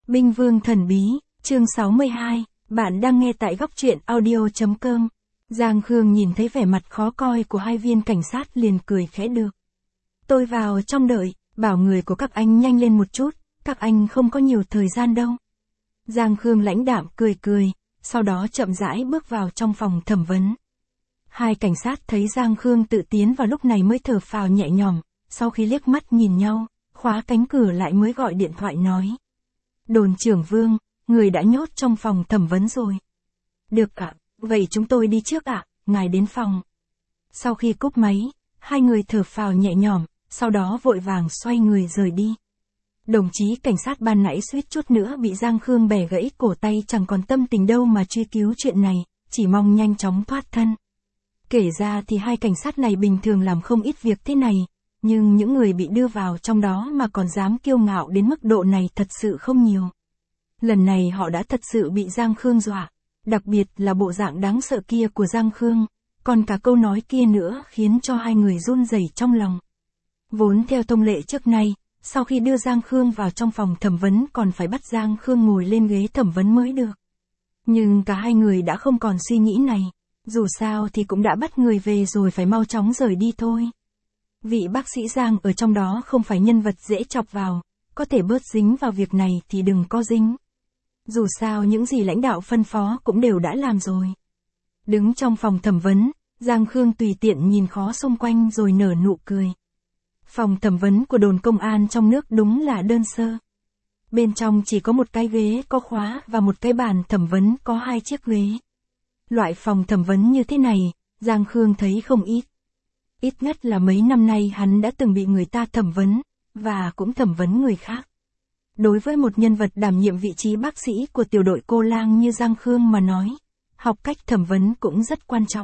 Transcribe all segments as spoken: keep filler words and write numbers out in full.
Binh Vương Thần Bí, chương sáu mươi hai, bạn đang nghe tại góc truyện audio.com. Giang Khương nhìn thấy vẻ mặt khó coi của hai viên cảnh sát liền cười khẽ được. Tôi vào trong đợi, bảo người của các anh nhanh lên một chút, các anh không có nhiều thời gian đâu. Giang Khương lãnh đạm cười cười, sau đó chậm rãi bước vào trong phòng thẩm vấn. Hai cảnh sát thấy Giang Khương tự tiến vào lúc này mới thở phào nhẹ nhõm, sau khi liếc mắt nhìn nhau, khóa cánh cửa lại mới gọi điện thoại nói. Đồn trưởng Vương, người đã nhốt trong phòng thẩm vấn rồi. Được ạ, vậy chúng tôi đi trước ạ, ngài đến phòng. Sau khi cúp máy, hai người thở phào nhẹ nhõm, sau đó vội vàng xoay người rời đi. Đồng chí cảnh sát ban nãy suýt chút nữa bị Giang Khương bẻ gãy cổ tay chẳng còn tâm tình đâu mà truy cứu chuyện này, chỉ mong nhanh chóng thoát thân. Kể ra thì hai cảnh sát này bình thường làm không ít việc thế này, nhưng những người bị đưa vào trong đó mà còn dám kiêu ngạo đến mức độ này thật sự không nhiều. Lần này họ đã thật sự bị Giang Khương dọa, đặc biệt là bộ dạng đáng sợ kia của Giang Khương, còn cả câu nói kia nữa khiến cho hai người run rẩy trong lòng. Vốn theo thông lệ trước nay, sau khi đưa Giang Khương vào trong phòng thẩm vấn còn phải bắt Giang Khương ngồi lên ghế thẩm vấn mới được. Nhưng cả hai người đã không còn suy nghĩ này, dù sao thì cũng đã bắt người về rồi phải mau chóng rời đi thôi. Vị bác sĩ Giang ở trong đó không phải nhân vật dễ chọc vào, có thể bớt dính vào việc này thì đừng có dính. Dù sao những gì lãnh đạo phân phó cũng đều đã làm rồi. Đứng trong phòng thẩm vấn, Giang Khương tùy tiện nhìn khó xung quanh rồi nở nụ cười. Phòng thẩm vấn của đồn công an trong nước đúng là đơn sơ. Bên trong chỉ có một cái ghế có khóa và một cái bàn thẩm vấn có hai chiếc ghế. Loại phòng thẩm vấn như thế này, Giang Khương thấy không ít. Ít nhất là mấy năm nay hắn đã từng bị người ta thẩm vấn, và cũng thẩm vấn người khác. Đối với một nhân vật đảm nhiệm vị trí bác sĩ của tiểu đội Cô Lang như Giang Khương mà nói, học cách thẩm vấn cũng rất quan trọng.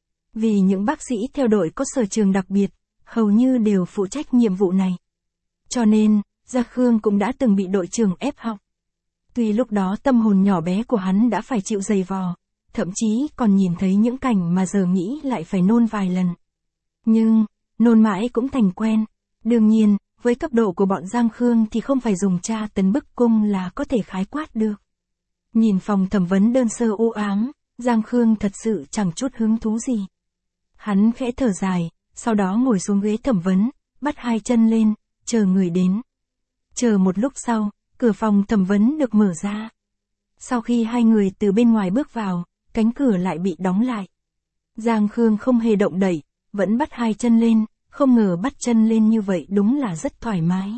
Vì những bác sĩ theo đội có sở trường đặc biệt, hầu như đều phụ trách nhiệm vụ này. Cho nên, Giang Khương cũng đã từng bị đội trưởng ép học. Tuy lúc đó tâm hồn nhỏ bé của hắn đã phải chịu dày vò, thậm chí còn nhìn thấy những cảnh mà giờ nghĩ lại phải nôn vài lần. Nhưng, nôn mãi cũng thành quen. Đương nhiên, với cấp độ của bọn Giang Khương thì không phải dùng tra tấn bức cung là có thể khái quát được. Nhìn phòng thẩm vấn đơn sơ u ám, Giang Khương thật sự chẳng chút hứng thú gì. Hắn khẽ thở dài, sau đó ngồi xuống ghế thẩm vấn, bắt hai chân lên, chờ người đến. Chờ một lúc sau, cửa phòng thẩm vấn được mở ra. Sau khi hai người từ bên ngoài bước vào, cánh cửa lại bị đóng lại. Giang Khương không hề động đậy, vẫn bắt hai chân lên, không ngờ bắt chân lên như vậy đúng là rất thoải mái.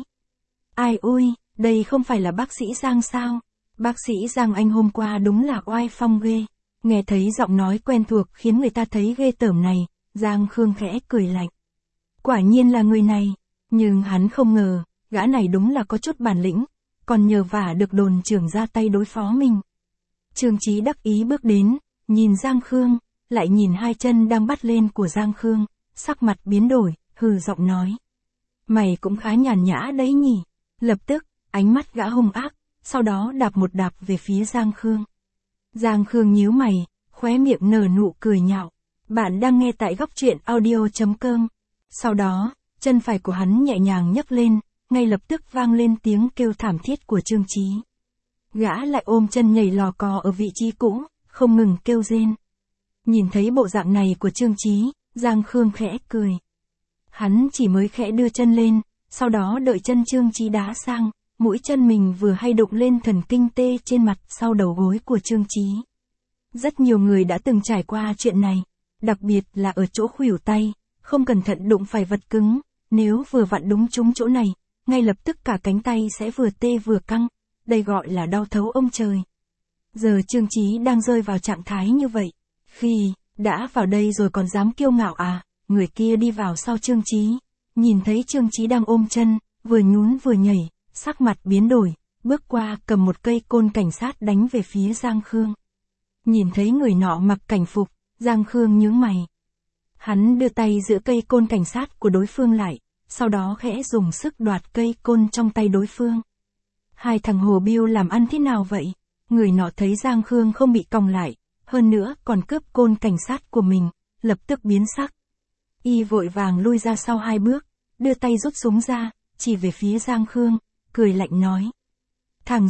Ai ôi, đây không phải là bác sĩ Giang sao? Bác sĩ Giang anh hôm qua đúng là oai phong ghê. Nghe thấy giọng nói quen thuộc khiến người ta thấy ghê tởm này, Giang Khương khẽ cười lạnh. Quả nhiên là người này, nhưng hắn không ngờ, gã này đúng là có chút bản lĩnh, còn nhờ vả được đồn trưởng ra tay đối phó mình. Trương Chí đắc ý bước đến, nhìn Giang Khương, lại nhìn hai chân đang bắt lên của Giang Khương, sắc mặt biến đổi, hừ giọng nói. Mày cũng khá nhàn nhã đấy nhỉ. Lập tức, ánh mắt gã hung ác, sau đó đạp một đạp về phía Giang Khương. Giang Khương nhíu mày, khóe miệng nở nụ cười nhạo. Bạn đang nghe tại góc truyện audio.com. Sau đó, chân phải của hắn nhẹ nhàng nhấc lên, ngay lập tức vang lên tiếng kêu thảm thiết của Trương Chí. Gã lại ôm chân nhảy lò cò ở vị trí cũ, không ngừng kêu rên. Nhìn thấy bộ dạng này của Trương Chí, Giang Khương khẽ cười. Hắn chỉ mới khẽ đưa chân lên, sau đó đợi chân Trương Chí đá sang, mũi chân mình vừa hay đụng lên thần kinh tê trên mặt sau đầu gối của Trương Chí. Rất nhiều người đã từng trải qua chuyện này, đặc biệt là ở chỗ khuỷu tay, không cẩn thận đụng phải vật cứng, nếu vừa vặn đúng trúng chỗ này, ngay lập tức cả cánh tay sẽ vừa tê vừa căng, đây gọi là đau thấu ông trời. Giờ Trương Chí đang rơi vào trạng thái như vậy, khi đã vào đây rồi còn dám kiêu ngạo à? Người kia đi vào sau Trương Chí, nhìn thấy Trương Chí đang ôm chân, vừa nhún vừa nhảy, sắc mặt biến đổi, bước qua cầm một cây côn cảnh sát đánh về phía Giang Khương. Nhìn thấy người nọ mặc cảnh phục, Giang Khương nhướng mày. Hắn đưa tay giữ cây côn cảnh sát của đối phương lại, sau đó khẽ dùng sức đoạt cây côn trong tay đối phương. Hai thằng hồ biêu làm ăn thế nào vậy? Người nọ thấy Giang Khương không bị còng lại, hơn nữa còn cướp côn cảnh sát của mình, lập tức biến sắc. Y vội vàng lui ra sau hai bước, đưa tay rút súng ra, chỉ về phía Giang Khương, cười lạnh nói. Thằng danh,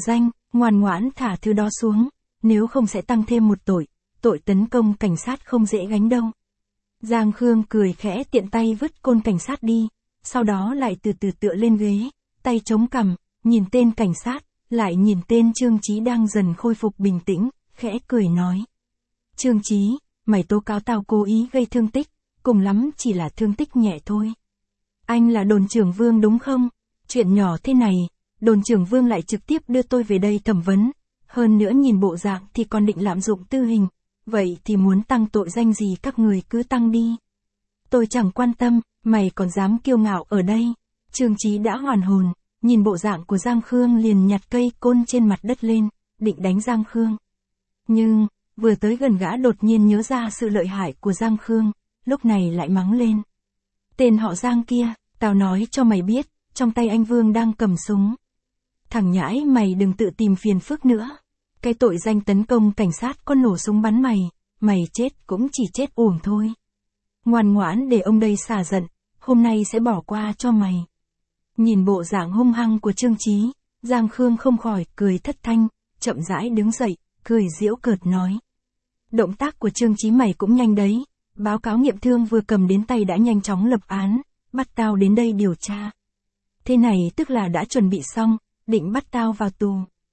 ngoan ngoãn thả thứ đó xuống, nếu không sẽ tăng thêm một tội, tội tấn công cảnh sát không dễ gánh đâu. Giang Khương cười khẽ tiện tay vứt côn cảnh sát đi, sau đó lại từ từ tựa lên ghế, tay chống cằm, nhìn tên cảnh sát, lại nhìn tên Trương Chí đang dần khôi phục bình tĩnh, khẽ cười nói. Trương Chí, mày tố cáo tao cố ý gây thương tích, cùng lắm chỉ là thương tích nhẹ thôi. Anh là đồn trưởng Vương đúng không? Chuyện nhỏ thế này, đồn trưởng Vương lại trực tiếp đưa tôi về đây thẩm vấn, hơn nữa nhìn bộ dạng thì còn định lạm dụng tư hình, vậy thì muốn tăng tội danh gì các người cứ tăng đi. Tôi chẳng quan tâm, mày còn dám kiêu ngạo ở đây. Trương Chí đã hoàn hồn, nhìn bộ dạng của Giang Khương liền nhặt cây côn trên mặt đất lên, định đánh Giang Khương. Nhưng, vừa tới gần gã đột nhiên nhớ ra sự lợi hại của Giang Khương, lúc này lại mắng lên. Tên họ Giang kia, tao nói cho mày biết, trong tay anh Vương đang cầm súng. Thằng nhãi mày đừng tự tìm phiền phức nữa. Cái tội danh tấn công cảnh sát có nổ súng bắn mày, mày chết cũng chỉ chết uổng thôi. Ngoan ngoãn để ông đây xả giận, hôm nay sẽ bỏ qua cho mày. Nhìn bộ dạng hung hăng của Trương Chí, Giang Khương không khỏi cười thất thanh, chậm rãi đứng dậy, cười giễu cợt nói. Động tác của Trương Chí mày cũng nhanh đấy, báo cáo nghiệm thương vừa cầm đến tay đã nhanh chóng lập án, bắt tao đến đây điều tra. Thế này tức là đã chuẩn bị xong, định bắt tao vào tù.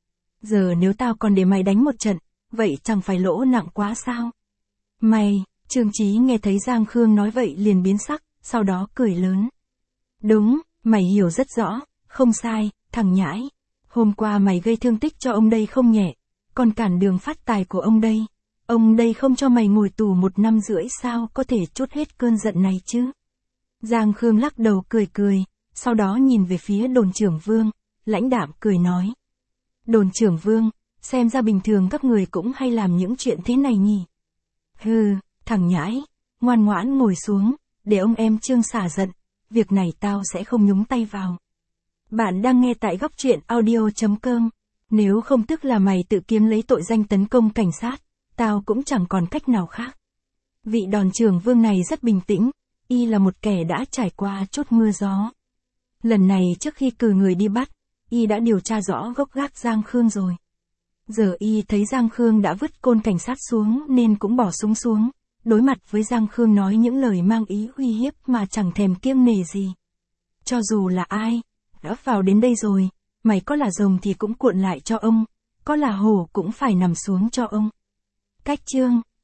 Giờ nếu tao còn để mày đánh một trận, vậy chẳng phải lỗ nặng quá sao? Mày, Trương Chí nghe thấy Giang Khương nói vậy liền biến sắc, sau đó cười lớn. Đúng, mày hiểu rất rõ, không sai, thằng nhãi. Hôm qua mày gây thương tích cho ông đây không nhẹ, còn cản đường phát tài của ông đây. Ông đây không cho mày ngồi tù một năm rưỡi sao có thể trút hết cơn giận này chứ? Giang Khương lắc đầu cười cười, sau đó nhìn về phía đồn trưởng Vương, lãnh đạm cười nói. Đồn trưởng Vương, xem ra bình thường các người cũng hay làm những chuyện thế này nhỉ? Hừ, thằng nhãi, ngoan ngoãn ngồi xuống, để ông em Trương xả giận, việc này tao sẽ không nhúng tay vào. Bạn đang nghe tại góc truyện audio chấm com, nếu không tức là mày tự kiếm lấy tội danh tấn công cảnh sát, tao cũng chẳng còn cách nào khác. Vị đồn trưởng Vương này rất bình tĩnh, y là một kẻ đã trải qua chút mưa gió. Lần này trước khi cử người đi bắt, y đã điều tra rõ gốc gác Giang Khương rồi. Giờ y thấy Giang Khương đã vứt côn cảnh sát xuống nên cũng bỏ súng xuống, đối mặt với Giang Khương nói những lời mang ý uy hiếp mà chẳng thèm kiêng nể gì. Cho dù là ai, đã vào đến đây rồi, mày có là rồng thì cũng cuộn lại cho ông, có là hổ cũng phải nằm xuống cho ông. Cách chương